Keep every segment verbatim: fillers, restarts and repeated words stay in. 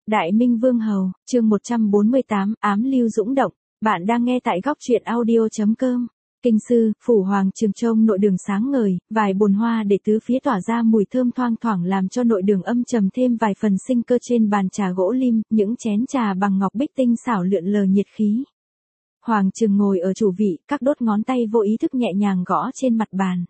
Đại Minh Vương Hầu, chương một trăm bốn mươi tám, ám lưu dũng động. Bạn đang nghe tại góc truyện audio chấm com. Kinh sư, phủ hoàng trường trông nội đường sáng ngời, vài bồn hoa để tứ phía tỏa ra mùi thơm thoang thoảng làm cho nội đường âm trầm thêm vài phần sinh cơ. Trên bàn trà gỗ lim, những chén trà bằng ngọc bích tinh xảo lượn lờ nhiệt khí. Hoàng trường ngồi ở chủ vị, các đốt ngón tay vô ý thức nhẹ nhàng gõ trên mặt bàn.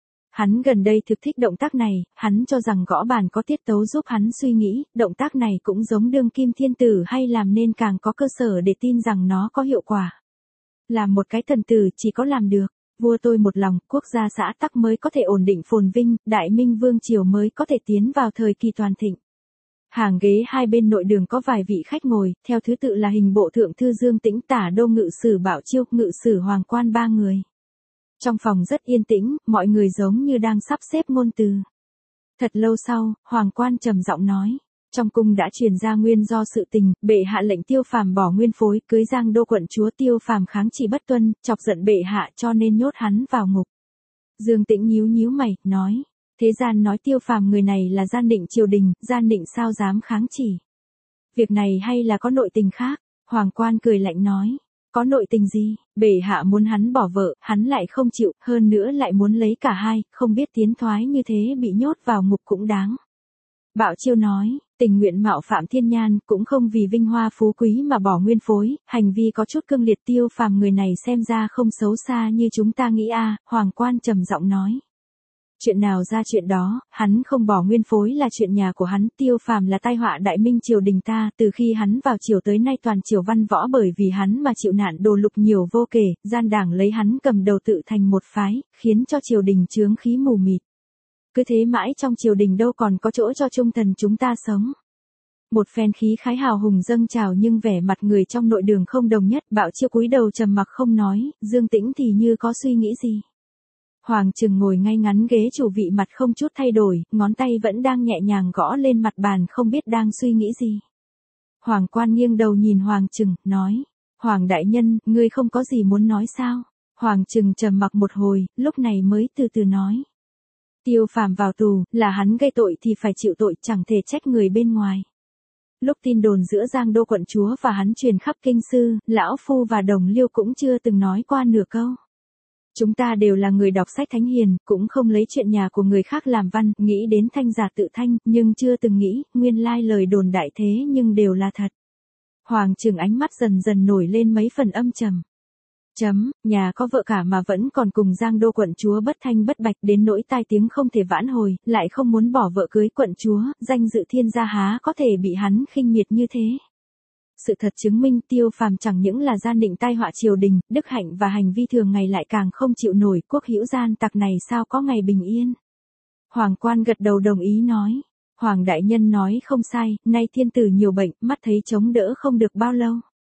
Hắn gần đây thực thích động tác này, hắn cho rằng gõ bàn có tiết tấu giúp hắn suy nghĩ, động tác này cũng giống đương kim thiên tử hay làm nên càng có cơ sở để tin rằng nó có hiệu quả. Làm một cái thần tử chỉ có làm được, vua tôi một lòng, quốc gia xã tắc mới có thể ổn định phồn vinh, Đại Minh Vương triều mới có thể tiến vào thời kỳ toàn thịnh. Hàng ghế hai bên nội đường có vài vị khách ngồi, theo thứ tự là hình bộ thượng thư Dương Tĩnh, tả đô ngự sử Bảo Chiêu, ngự sử Hoàng Quan ba người. Trong phòng rất yên tĩnh, mọi người giống như đang sắp xếp ngôn từ. Thật lâu sau, Hoàng Quan trầm giọng nói, trong cung đã truyền ra nguyên do sự tình, bệ hạ lệnh Tiêu Phàm bỏ nguyên phối, cưới Giang đô quận chúa. Tiêu Phàm kháng chỉ bất tuân, chọc giận bệ hạ cho nên nhốt hắn vào ngục. Dương Tĩnh nhíu nhíu mày, nói, thế gian nói Tiêu Phàm người này là gian định triều đình, gian định sao dám kháng chỉ. Việc này hay là có nội tình khác? Hoàng Quan cười lạnh nói, có nội tình gì, bệ hạ muốn hắn bỏ vợ, hắn lại không chịu, hơn nữa lại muốn lấy cả hai, không biết tiến thoái như thế bị nhốt vào ngục cũng đáng. Bảo Chiêu nói, tình nguyện mạo phạm thiên nhan, cũng không vì vinh hoa phú quý mà bỏ nguyên phối, hành vi có chút cương liệt. Tiêu Phàm người này xem ra không xấu xa như chúng ta nghĩ a. Hoàng Quan trầm giọng nói. Chuyện nào ra chuyện đó, hắn không bỏ nguyên phối là chuyện nhà của hắn. Tiêu Phàm là tai họa Đại Minh triều đình ta, từ khi hắn vào triều tới nay toàn triều văn võ bởi vì hắn mà chịu nạn đồ lục nhiều vô kể, gian đảng lấy hắn cầm đầu tự thành một phái, khiến cho triều đình chướng khí mù mịt. Cứ thế mãi trong triều đình đâu còn có chỗ cho trung thần chúng ta sống. Một phen khí khái hào hùng dâng trào nhưng vẻ mặt người trong nội đường không đồng nhất. Bảo Chiêu cúi đầu trầm mặc không nói, Dương Tĩnh thì như có suy nghĩ gì. Hoàng Trừng ngồi ngay ngắn ghế chủ vị, mặt không chút thay đổi, ngón tay vẫn đang nhẹ nhàng gõ lên mặt bàn, không biết đang suy nghĩ gì. Hoàng Quan nghiêng đầu nhìn Hoàng Trừng, nói, Hoàng đại nhân, ngươi không có gì muốn nói sao? Hoàng Trừng trầm mặc một hồi, lúc này mới từ từ nói. Tiêu Phàm vào tù, là hắn gây tội thì phải chịu tội, chẳng thể trách người bên ngoài. Lúc tin đồn giữa Giang đô quận chúa và hắn truyền khắp kinh sư, lão phu và đồng liêu cũng chưa từng nói qua nửa câu. Chúng ta đều là người đọc sách thánh hiền, cũng không lấy chuyện nhà của người khác làm văn, nghĩ đến thanh giả tự thanh, nhưng chưa từng nghĩ, nguyên lai lời đồn đại thế nhưng đều là thật. Hoàng Trừng ánh mắt dần dần nổi lên mấy phần âm trầm. Chấm, nhà có vợ cả mà vẫn còn cùng Giang đô quận chúa bất thanh bất bạch đến nỗi tai tiếng không thể vãn hồi, lại không muốn bỏ vợ cưới quận chúa, danh dự thiên gia há có thể bị hắn khinh miệt như thế. Sự thật chứng minh Tiêu Phàm chẳng những là gian định tai họa triều đình, đức hạnh và hành vi thường ngày lại càng không chịu nổi, quốc hữu gian tặc này sao có ngày bình yên. Hoàng Quan gật đầu đồng ý nói, Hoàng đại nhân nói không sai, nay thiên tử nhiều bệnh, mắt thấy chống đỡ không được bao lâu.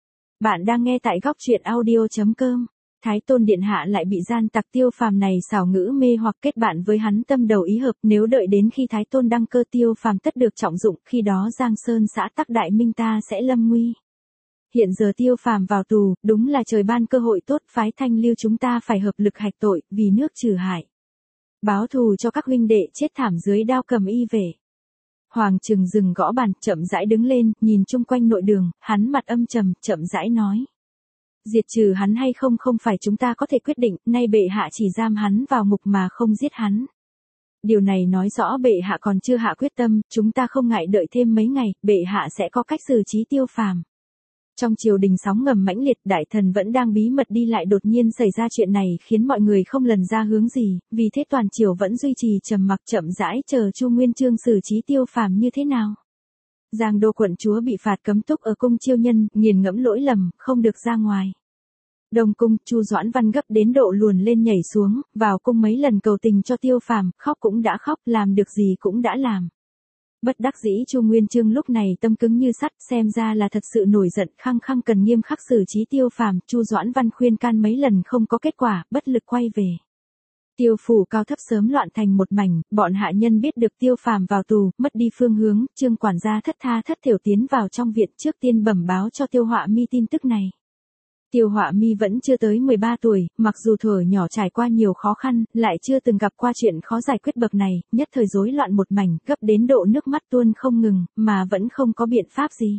Bạn đang nghe tại góc truyện audio chấm com. Thái Tôn điện hạ lại bị gian tặc Tiêu Phàm này xảo ngữ mê hoặc kết bạn với hắn tâm đầu ý hợp, nếu đợi đến khi Thái Tôn đăng cơ Tiêu Phàm tất được trọng dụng, khi đó Giang Sơn xã tắc Đại Minh ta sẽ lâm nguy. Hiện giờ Tiêu Phàm vào tù, đúng là trời ban cơ hội tốt, phái Thanh Lưu chúng ta phải hợp lực hạch tội, vì nước trừ hại. Báo thù cho các huynh đệ chết thảm dưới đao cầm y về. Hoàng Trừng dừng gõ bàn, chậm rãi đứng lên, nhìn chung quanh nội đường, hắn mặt âm trầm, chậm rãi nói. Diệt trừ hắn hay không không phải chúng ta có thể quyết định, nay bệ hạ chỉ giam hắn vào ngục mà không giết hắn. Điều này nói rõ bệ hạ còn chưa hạ quyết tâm, chúng ta không ngại đợi thêm mấy ngày, bệ hạ sẽ có cách xử trí Tiêu Phàm. Trong triều đình sóng ngầm mãnh liệt, đại thần vẫn đang bí mật đi lại, đột nhiên xảy ra chuyện này khiến mọi người không lần ra hướng gì, vì thế toàn triều vẫn duy trì trầm mặc chậm rãi chờ Chu Nguyên Chương xử trí Tiêu Phàm như thế nào. Giang đô quận chúa bị phạt cấm túc ở cung Chiêu Nhân, nghiền ngẫm lỗi lầm, không được ra ngoài. Đông cung, Chu Doãn Văn gấp đến độ luồn lên nhảy xuống, vào cung mấy lần cầu tình cho Tiêu Phàm, khóc cũng đã khóc, làm được gì cũng đã làm. Bất đắc dĩ Chu Nguyên Chương lúc này tâm cứng như sắt, xem ra là thật sự nổi giận, khăng khăng cần nghiêm khắc xử trí Tiêu Phàm. Chu Doãn Văn khuyên can mấy lần không có kết quả, bất lực quay về. Tiêu phủ cao thấp sớm loạn thành một mảnh, bọn hạ nhân biết được Tiêu Phàm vào tù, mất đi phương hướng, Trương quản gia thất tha thất thểu tiến vào trong viện, trước tiên bẩm báo cho Tiêu Họa Mi tin tức này. Tiêu Họa Mi vẫn chưa tới mười ba tuổi, mặc dù thuở nhỏ trải qua nhiều khó khăn, lại chưa từng gặp qua chuyện khó giải quyết bậc này, nhất thời rối loạn một mảnh, gấp đến độ nước mắt tuôn không ngừng, mà vẫn không có biện pháp gì.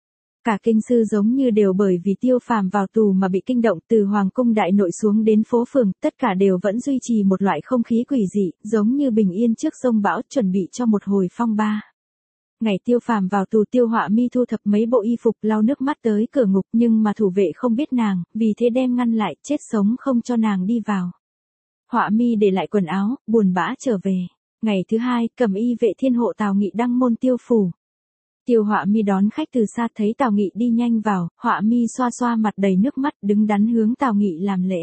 Cả kinh sư giống như đều bởi vì Tiêu Phàm vào tù mà bị kinh động, từ hoàng cung đại nội xuống đến phố phường, tất cả đều vẫn duy trì một loại không khí quỷ dị, giống như bình yên trước giông bão, chuẩn bị cho một hồi phong ba. Ngày Tiêu Phàm vào tù, Tiêu Họa Mi thu thập mấy bộ y phục, lau nước mắt tới cửa ngục, nhưng mà thủ vệ không biết nàng, vì thế đem ngăn lại, chết sống không cho nàng đi vào. Họa Mi để lại quần áo, buồn bã trở về. Ngày thứ hai, cầm y vệ thiên hộ Tào Nghị đăng môn Tiêu phủ. Tiêu Họa Mi đón khách từ xa, thấy Tào Nghị đi nhanh vào, Họa Mi xoa xoa mặt đầy nước mắt, đứng đắn hướng Tào Nghị làm lễ.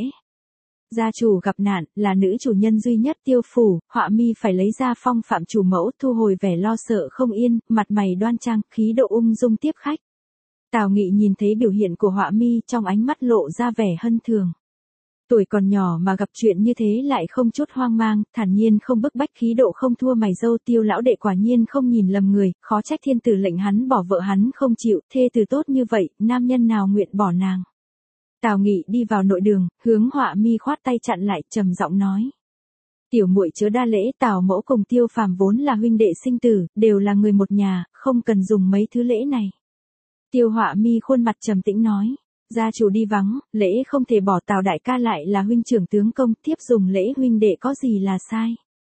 Gia chủ gặp nạn, là nữ chủ nhân duy nhất Tiêu phủ, Họa Mi phải lấy ra phong phạm chủ mẫu, thu hồi vẻ lo sợ không yên, mặt mày đoan trang, khí độ ung dung tiếp khách. Tào Nghị nhìn thấy biểu hiện của Họa Mi, trong ánh mắt lộ ra vẻ hân thường. Tuổi còn nhỏ mà gặp chuyện như thế lại không chút hoang mang, thản nhiên không bức bách, khí độ không thua mày râu. Tiêu lão đệ quả nhiên không nhìn lầm người, khó trách thiên tử lệnh hắn bỏ vợ hắn không chịu, thê từ tốt như vậy, nam nhân nào nguyện bỏ nàng. Tào Nghị đi vào nội đường, hướng Họa Mi khoát tay chặn lại, trầm giọng nói: "Tiểu muội chớ đa lễ, Tào mẫu cùng Tiêu Phàm vốn là huynh đệ sinh tử, đều là người một nhà, không cần dùng mấy thứ lễ này." Tiêu Họa Mi khuôn mặt trầm tĩnh nói: "Gia chủ đi vắng, lễ không thể bỏ, Tào đại ca lại là huynh trưởng tướng công, tiếp dùng lễ huynh đệ có gì là sai."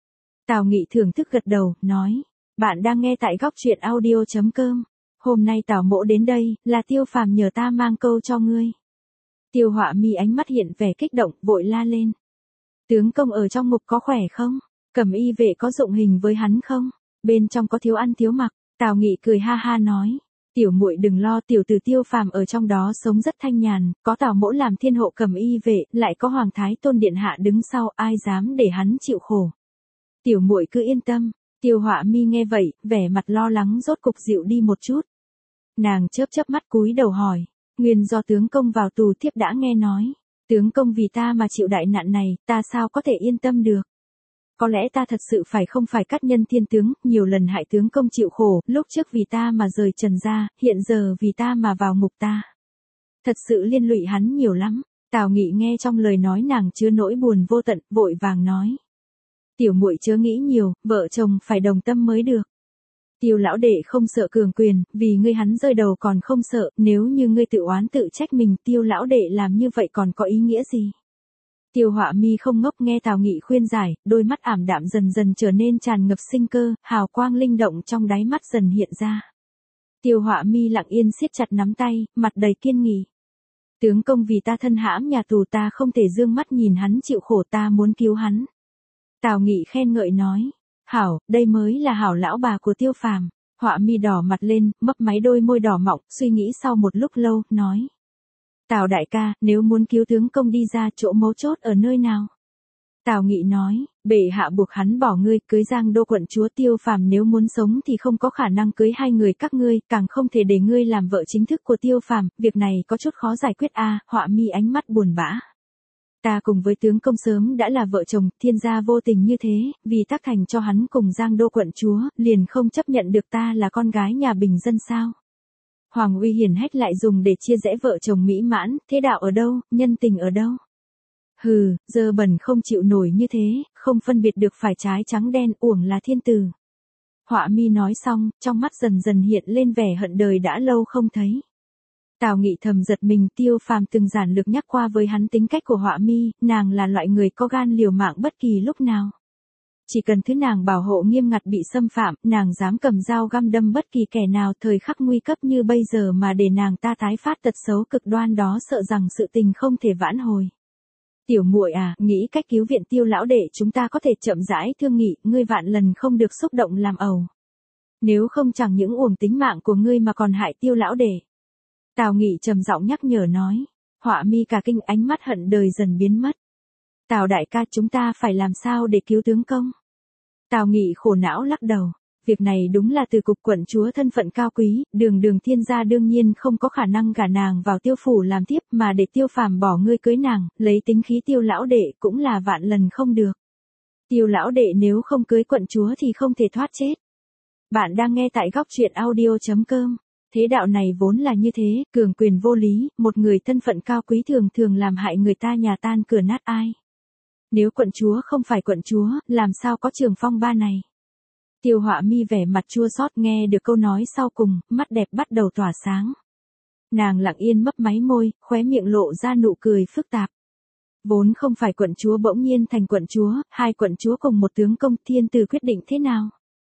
Tào Nghị thưởng thức gật đầu, nói: "Bạn đang nghe tại góc truyện audio chấm com. Hôm nay Tào mẫu đến đây, là Tiêu Phàm nhờ ta mang câu cho ngươi." Tiêu Họa Mi ánh mắt hiện vẻ kích động, vội la lên: "Tướng công ở trong ngục có khỏe không? Cẩm y vệ có dụng hình với hắn không? Bên trong có thiếu ăn thiếu mặc?" Tào Nghị cười ha ha nói: "Tiểu muội đừng lo, tiểu tử Tiêu Phàm ở trong đó sống rất thanh nhàn, có Tào mẫu làm thiên hộ cẩm y vệ, lại có Hoàng thái tôn điện hạ đứng sau, ai dám để hắn chịu khổ. Tiểu muội cứ yên tâm." Tiêu Họa Mi nghe vậy, vẻ mặt lo lắng rốt cục dịu đi một chút. Nàng chớp chớp mắt cúi đầu hỏi: "Nguyên do tướng công vào tù, thiếp đã nghe nói. Tướng công vì ta mà chịu đại nạn này, ta sao có thể yên tâm được? Có lẽ ta thật sự phải không phải cát nhân thiên tướng, nhiều lần hại tướng công chịu khổ, lúc trước vì ta mà rời trần gia, hiện giờ vì ta mà vào ngục ta. Thật sự liên lụy hắn nhiều lắm." Tào Nghị nghe trong lời nói nàng chứa nỗi buồn vô tận, vội vàng nói: "Tiểu muội chớ nghĩ nhiều, vợ chồng phải đồng tâm mới được. Tiêu lão đệ không sợ cường quyền, vì ngươi hắn rơi đầu còn không sợ, nếu như ngươi tự oán tự trách mình, Tiêu lão đệ làm như vậy còn có ý nghĩa gì?" Tiêu Họa Mi không ngốc, nghe Tào Nghị khuyên giải, đôi mắt ảm đạm dần dần trở nên tràn ngập sinh cơ, hào quang linh động trong đáy mắt dần hiện ra. Tiêu Họa Mi lặng yên siết chặt nắm tay, mặt đầy kiên nghị: "Tướng công vì ta thân hãm nhà tù, ta không thể dương mắt nhìn hắn chịu khổ, ta muốn cứu hắn." Tào Nghị khen ngợi nói: "Hảo, đây mới là hảo lão bà của Tiêu Phàm." Họa Mi đỏ mặt lên, mấp máy đôi môi đỏ mọng, suy nghĩ sau một lúc lâu, nói: "Tào đại ca, nếu muốn cứu tướng công đi ra, chỗ mấu chốt ở nơi nào?" Tào Nghị nói: "Bệ hạ buộc hắn bỏ ngươi, cưới Giang đô quận chúa. Tiêu Phàm nếu muốn sống thì không có khả năng cưới hai người các ngươi, càng không thể để ngươi làm vợ chính thức của Tiêu Phàm, việc này có chút khó giải quyết a." Họa Mi ánh mắt buồn bã: "Ta cùng với tướng công sớm đã là vợ chồng, thiên gia vô tình như thế, vì tác thành cho hắn cùng Giang đô quận chúa, liền không chấp nhận được ta là con gái nhà bình dân sao? Hoàng uy hiển hách lại dùng để chia rẽ vợ chồng mỹ mãn, thế đạo ở đâu, nhân tình ở đâu? Hừ, dơ bẩn không chịu nổi như thế, không phân biệt được phải trái trắng đen, uổng là thiên tử." Họa Mi nói xong, trong mắt dần dần hiện lên vẻ hận đời đã lâu không thấy. Tào Nghị thầm giật mình, Tiêu Phàm từng giản lược nhắc qua với hắn tính cách của Họa Mi, nàng là loại người có gan liều mạng bất kỳ lúc nào. Chỉ cần thứ nàng bảo hộ nghiêm ngặt bị xâm phạm, nàng dám cầm dao găm đâm bất kỳ kẻ nào. Thời khắc nguy cấp như bây giờ mà để nàng ta tái phát tật xấu cực đoan đó, sợ rằng sự tình không thể vãn hồi. "Tiểu muội à, nghĩ cách cứu viện Tiêu lão đệ, chúng ta có thể chậm rãi thương nghị, ngươi vạn lần không được xúc động làm ẩu. Nếu không chẳng những uổng tính mạng của ngươi mà còn hại Tiêu lão đệ." Tào Nghị trầm giọng nhắc nhở nói. Họa Mi cả kinh, ánh mắt hận đời dần biến mất. "Tào đại ca, chúng ta phải làm sao để cứu tướng công?" Tào Nghị khổ não lắc đầu. Việc này đúng là từ cục quận chúa thân phận cao quý, đường đường thiên gia đương nhiên không có khả năng gả nàng vào Tiêu phủ làm tiếp, mà để Tiêu Phàm bỏ ngươi cưới nàng, lấy tính khí Tiêu lão đệ cũng là vạn lần không được. Tiêu lão đệ nếu không cưới quận chúa thì không thể thoát chết. Bạn đang nghe tại góc truyện audio chấm com. Thế đạo này vốn là như thế, cường quyền vô lý, một người thân phận cao quý thường thường làm hại người ta nhà tan cửa nát ai. Nếu quận chúa không phải quận chúa, làm sao có trường phong ba này? Tiêu Họa Mi vẻ mặt chua xót nghe được câu nói sau cùng, mắt đẹp bắt đầu tỏa sáng. Nàng lặng yên mấp máy môi, khóe miệng lộ ra nụ cười phức tạp. Vốn không phải quận chúa bỗng nhiên thành quận chúa, hai quận chúa cùng một tướng công, thiên tử quyết định thế nào?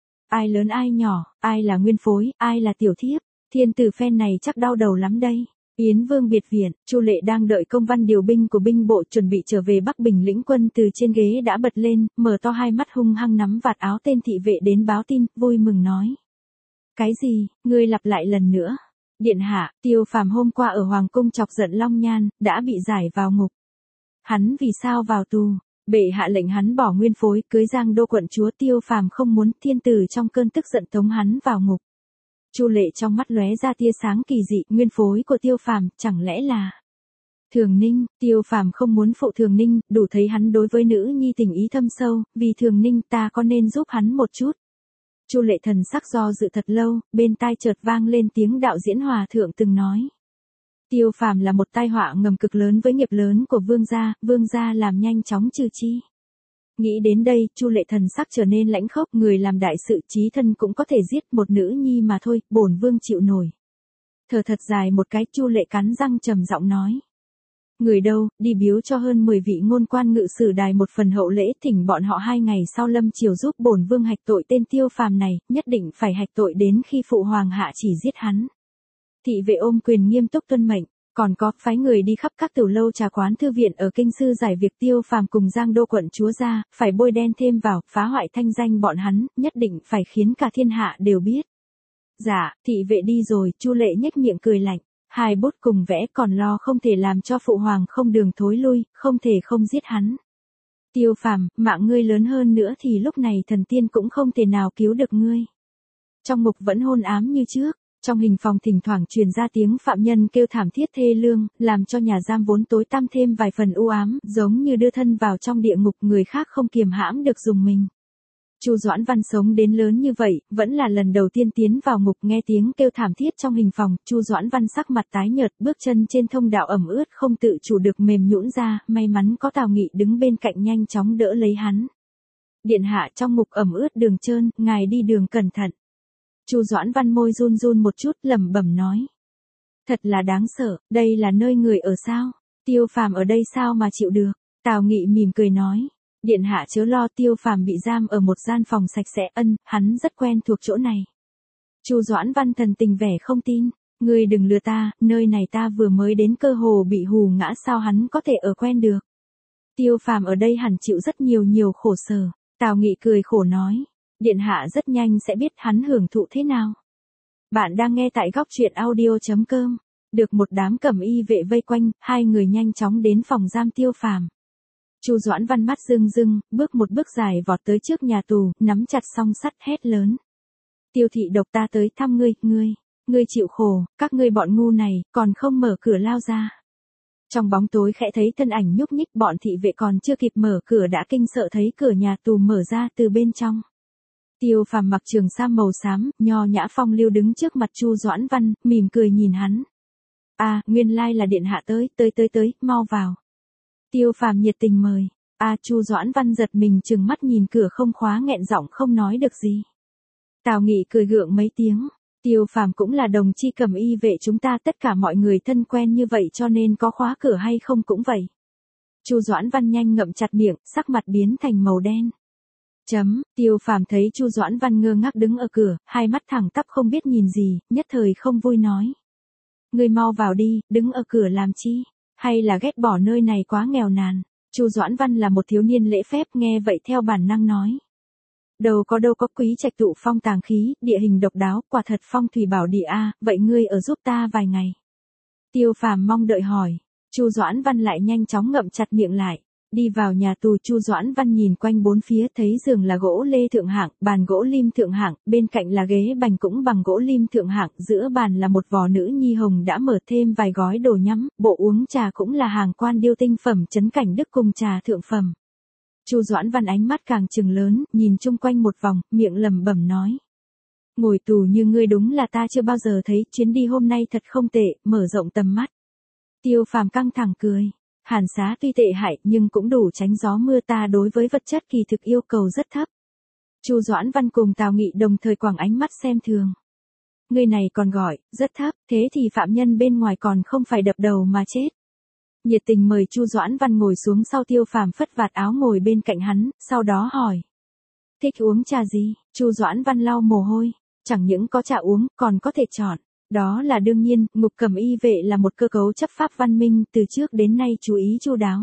Ai lớn ai nhỏ, ai là nguyên phối, ai là tiểu thiếp, thiên tử phen này chắc đau đầu lắm đây. Yến Vương biệt viện, Chu Lệ đang đợi công văn điều binh của binh bộ chuẩn bị trở về Bắc Bình lĩnh quân từ trên ghế đã bật lên, mở to hai mắt hung hăng nắm vạt áo tên thị vệ đến báo tin, vui mừng nói. Cái gì, ngươi lặp lại lần nữa. Điện hạ, Tiêu Phàm hôm qua ở Hoàng cung chọc giận Long Nhan, đã bị giải vào ngục. Hắn vì sao vào tù? Bệ hạ lệnh hắn bỏ nguyên phối, cưới Giang Đô quận chúa. Tiêu Phàm không muốn, thiên tử trong cơn tức giận tống hắn vào ngục. Chu Lệ trong mắt lóe ra tia sáng kỳ dị, nguyên phối của Tiêu Phàm, chẳng lẽ là Thường Ninh? Tiêu Phàm không muốn phụ Thường Ninh, đủ thấy hắn đối với nữ nhi tình ý thâm sâu, vì Thường Ninh ta có nên giúp hắn một chút. Chu Lệ thần sắc do dự thật lâu, bên tai chợt vang lên tiếng đạo diễn hòa thượng từng nói. Tiêu Phàm là một tai họa ngầm cực lớn với nghiệp lớn của vương gia, vương gia làm nhanh chóng trừ chi. Nghĩ đến đây, Chu Lệ thần sắc trở nên lãnh khốc, người làm đại sự chí thân cũng có thể giết một nữ nhi mà thôi, bổn vương chịu nổi. Thở thật dài một cái, Chu Lệ cắn răng trầm giọng nói. Người đâu, đi biếu cho hơn mười vị ngôn quan ngự sử đài một phần hậu lễ, thỉnh bọn họ hai ngày sau lâm chiều giúp bổn vương hạch tội tên Tiêu Phàm này, nhất định phải hạch tội đến khi phụ hoàng hạ chỉ giết hắn. Thị vệ ôm quyền nghiêm túc tuân mệnh. Còn có, phái người đi khắp các tiểu lâu trà quán thư viện ở kinh sư giải việc Tiêu Phàm cùng Giang Đô quận chúa ra, phải bôi đen thêm vào, phá hoại thanh danh bọn hắn, nhất định phải khiến cả thiên hạ đều biết. Dạ, thị vệ đi rồi, Chu Lệ nhếch miệng cười lạnh, hai bút cùng vẽ còn lo không thể làm cho phụ hoàng không đường thối lui, không thể không giết hắn. Tiêu Phàm, mạng ngươi lớn hơn nữa thì lúc này thần tiên cũng không thể nào cứu được ngươi. Trong ngục vẫn hôn ám như trước. Trong hình phòng thỉnh thoảng truyền ra tiếng phạm nhân kêu thảm thiết thê lương, làm cho nhà giam vốn tối tăm thêm vài phần u ám, giống như đưa thân vào trong địa ngục, người khác không kiềm hãm được dùng mình. Chu Doãn Văn sống đến lớn như vậy, vẫn là lần đầu tiên tiến vào ngục, nghe tiếng kêu thảm thiết trong hình phòng, Chu Doãn Văn sắc mặt tái nhợt, bước chân trên thông đạo ẩm ướt không tự chủ được mềm nhũn ra, may mắn có Tào Nghị đứng bên cạnh nhanh chóng đỡ lấy hắn. Điện hạ, trong ngục ẩm ướt đường trơn, ngài đi đường cẩn thận. Chu Doãn Văn môi run run một chút, lẩm bẩm nói. Thật là đáng sợ, đây là nơi người ở sao? Tiêu Phàm ở đây sao mà chịu được? Tào Nghị mỉm cười nói. Điện hạ chớ lo, Tiêu Phàm bị giam ở một gian phòng sạch sẽ, ân, hắn rất quen thuộc chỗ này. Chu Doãn Văn thần tình vẻ không tin. Ngươi đừng lừa ta, nơi này ta vừa mới đến cơ hồ bị hù ngã, sao hắn có thể ở quen được? Tiêu Phàm ở đây hẳn chịu rất nhiều nhiều khổ sở. Tào Nghị cười khổ nói. Điện hạ rất nhanh sẽ biết hắn hưởng thụ thế nào. Bạn đang nghe tại góc truyện audio chấm com. Được một đám cẩm y vệ vây quanh, hai người nhanh chóng đến phòng giam Tiêu Phàm. Chu Doãn Văn mắt rưng rưng, bước một bước dài vọt tới trước nhà tù, nắm chặt song sắt hét lớn. Tiêu thị độc, ta tới thăm ngươi, ngươi, ngươi chịu khổ, các ngươi bọn ngu này, còn không mở cửa lao ra. Trong bóng tối khẽ thấy thân ảnh nhúc nhích, bọn thị vệ còn chưa kịp mở cửa đã kinh sợ thấy cửa nhà tù mở ra từ bên trong. Tiêu Phàm mặc trường sam màu xám, nho nhã phong lưu đứng trước mặt Chu Doãn Văn, mỉm cười nhìn hắn. À, nguyên lai là điện hạ tới, tới tới tới, mau vào. Tiêu Phàm nhiệt tình mời. À, Chu Doãn Văn giật mình trừng mắt nhìn cửa không khóa, nghẹn giọng không nói được gì. Tào Nghị cười gượng mấy tiếng. Tiêu Phàm cũng là đồng chi cẩm y vệ chúng ta, tất cả mọi người thân quen như vậy cho nên có khóa cửa hay không cũng vậy. Chu Doãn Văn nhanh ngậm chặt miệng, sắc mặt biến thành màu đen. Chấm, Tiêu Phàm thấy Chu Doãn Văn ngơ ngác đứng ở cửa, hai mắt thẳng tắp không biết nhìn gì, nhất thời không vui nói. Ngươi mau vào đi, đứng ở cửa làm chi? Hay là ghét bỏ nơi này quá nghèo nàn? Chu Doãn Văn là một thiếu niên lễ phép, nghe vậy theo bản năng nói. Đâu có đâu có, quý trạch tụ phong tàng khí, địa hình độc đáo, quả thật phong thủy bảo địa a, vậy ngươi ở giúp ta vài ngày. Tiêu Phàm mong đợi hỏi. Chu Doãn Văn lại nhanh chóng ngậm chặt miệng lại. Đi vào nhà tù, Chu Doãn Văn nhìn quanh bốn phía, thấy giường là gỗ lê thượng hạng, bàn gỗ lim thượng hạng, bên cạnh là ghế bành cũng bằng gỗ lim thượng hạng, giữa bàn là một vò nữ nhi hồng đã mở, thêm vài gói đồ nhắm, bộ uống trà cũng là hàng quan điêu tinh phẩm trấn cảnh đức cùng trà thượng phẩm. Chu Doãn Văn ánh mắt càng trừng lớn, nhìn chung quanh một vòng, miệng lẩm bẩm nói. Ngồi tù như ngươi đúng là ta chưa bao giờ thấy, chuyến đi hôm nay thật không tệ, mở rộng tầm mắt. Tiêu Phàm căng thẳng cười. Hàn xá tuy tệ hại nhưng cũng đủ tránh gió mưa, ta đối với vật chất kỳ thực yêu cầu rất thấp. Chu Doãn Văn cùng Tào Nghị đồng thời quẳng ánh mắt xem thường. Người này còn gọi, rất thấp, thế thì phạm nhân bên ngoài còn không phải đập đầu mà chết. Nhiệt tình mời Chu Doãn Văn ngồi xuống sau. Tiêu Phàm phất vạt áo ngồi bên cạnh hắn, sau đó hỏi. Thích uống trà gì? Chu Doãn Văn lau mồ hôi. Chẳng những có trà uống, còn có thể chọn. Đó là đương nhiên, ngục cẩm y vệ là một cơ cấu chấp pháp văn minh, từ trước đến nay chú ý chu đáo.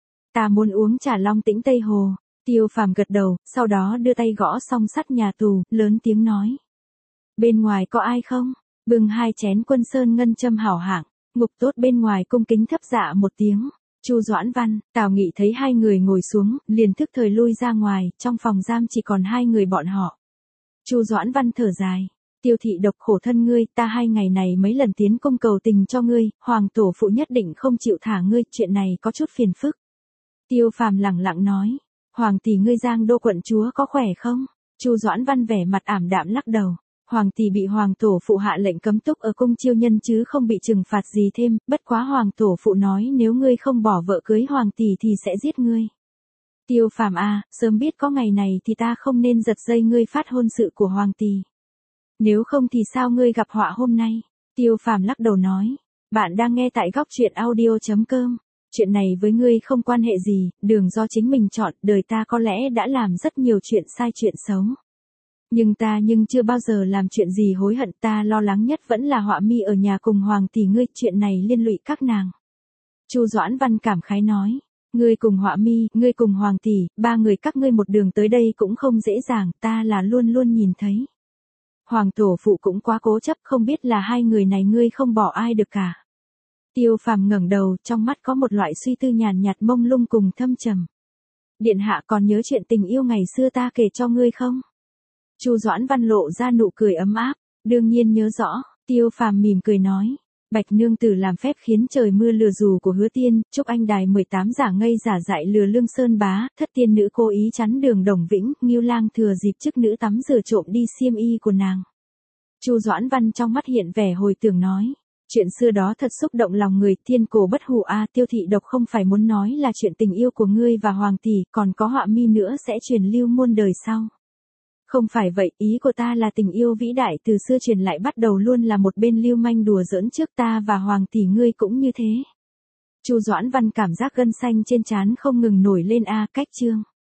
Ta muốn uống trà Long Tĩnh Tây Hồ. Tiêu Phàm gật đầu, sau đó đưa tay gõ song sắt nhà tù, lớn tiếng nói. Bên ngoài có ai không? Bưng hai chén Quân Sơn ngân châm hảo hạng. Ngục tốt bên ngoài cung kính thấp dạ một tiếng. Chu Doãn Văn, Tào Nghị thấy hai người ngồi xuống, liền thức thời lui ra ngoài, trong phòng giam chỉ còn hai người bọn họ. Chu Doãn Văn thở dài. Tiêu thị độc khổ thân ngươi, ta hai ngày này mấy lần tiến cung cầu tình cho ngươi, hoàng tổ phụ nhất định không chịu thả ngươi, chuyện này có chút phiền phức. Tiêu Phàm lẳng lặng nói. Hoàng tỷ ngươi Giang Đô quận chúa có khỏe không? Chu Doãn Văn vẻ mặt ảm đạm lắc đầu. Hoàng tỷ bị hoàng tổ phụ hạ lệnh cấm túc ở cung chiêu nhân chứ không bị trừng phạt gì thêm, bất quá hoàng tổ phụ nói nếu ngươi không bỏ vợ cưới hoàng tỷ thì sẽ giết ngươi. Tiêu Phàm a, sớm biết có ngày này thì ta không nên giật dây ngươi phát hôn sự của hoàng tỷ. Nếu không thì sao ngươi gặp họa hôm nay? Tiêu Phàm lắc đầu nói. Bạn đang nghe tại góc truyện audio chấm com. Chuyện này với ngươi không quan hệ gì, đường do chính mình chọn, đời ta có lẽ đã làm rất nhiều chuyện sai chuyện xấu. Nhưng ta nhưng chưa bao giờ làm chuyện gì hối hận, ta lo lắng nhất vẫn là họa mi ở nhà cùng hoàng tỷ ngươi, chuyện này liên lụy các nàng. Chu Doãn Văn cảm khái nói. Ngươi cùng họa mi, ngươi cùng hoàng tỷ, ba người các ngươi một đường tới đây cũng không dễ dàng, ta là luôn luôn nhìn thấy. Hoàng tổ phụ cũng quá cố chấp, không biết là hai người này ngươi không bỏ ai được cả. Tiêu Phàm ngẩng đầu, trong mắt có một loại suy tư nhàn nhạt mông lung cùng thâm trầm. Điện hạ còn nhớ chuyện tình yêu ngày xưa ta kể cho ngươi không? Chu Doãn Văn lộ ra nụ cười ấm áp. Đương nhiên nhớ rõ. Tiêu Phàm mỉm cười nói. Bạch nương tử làm phép khiến trời mưa lừa dù của Hứa Tiên, Trúc Anh Đài mười tám giả ngây giả dại lừa Lương Sơn Bá, Thất Tiên nữ cố ý chắn đường Đồng Vĩnh, Ngưu Lang thừa dịp chức nữ tắm rửa trộm đi xiêm y của nàng. Chu Doãn Văn trong mắt hiện vẻ hồi tưởng nói. Chuyện xưa đó thật xúc động lòng người, thiên cổ bất hủ a. Tiêu thị độc không phải muốn nói là chuyện tình yêu của ngươi và hoàng tỷ, còn có họa mi nữa sẽ truyền lưu muôn đời sau. Không phải vậy, ý của ta là tình yêu vĩ đại từ xưa truyền lại bắt đầu luôn là một bên lưu manh đùa giỡn trước ta và hoàng tỷ ngươi cũng như thế. Chu Doãn Văn cảm giác gân xanh trên trán không ngừng nổi lên a. Cách chương.